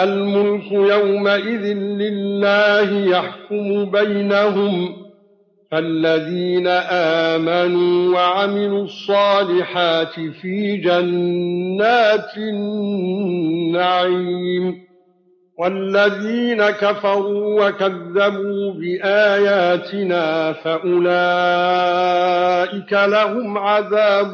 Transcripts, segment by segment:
الملك يومئذ لله يحكم بينهم فالذين آمنوا وعملوا الصالحات في جنات النعيم والذين كفروا وكذبوا بآياتنا فأولئك لهم عذاب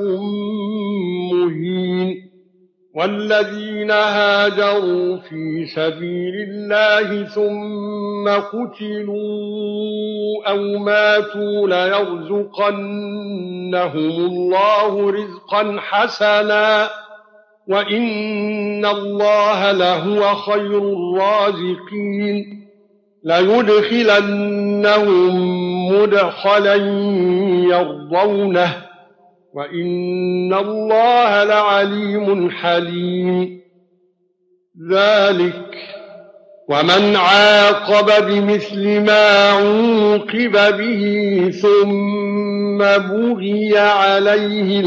مهين والذين هاجروا في سبيل الله ثم قتلوا أو ماتوا ليرزقنهم الله رزقا حسنا وإن الله لهو خير الرازقين ليدخلنهم مدخلا يرضونه وإن الله لعليم حليم ذلك ومن عاقب بمثل ما عوقب به ثم بغي عليه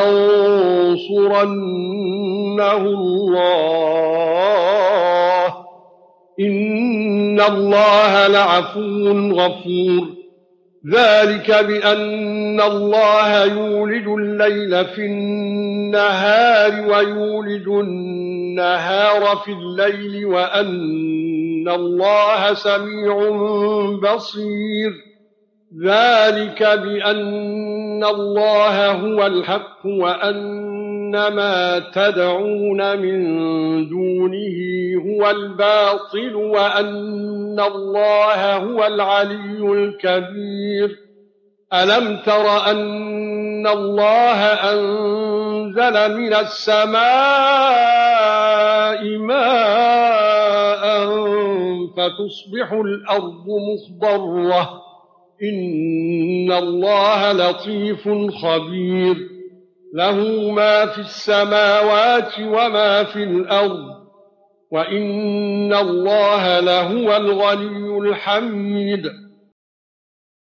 لينصرنه الله إن الله لعفو غفور ذلك بأن الله يولج الليل في النهار ويولج النهار في الليل وأن الله سميع بصير ذلك بأن الله هو الحق وأن ما تدعون من دونه هو الباطل وأن الله هو العلي الكبير ألم تر أن الله أنزل من السماء ماء فتصبح الأرض مخضرة إن الله لطيف خبير له ما في السماوات وما في الأرض وإن الله لهو الغني الحميد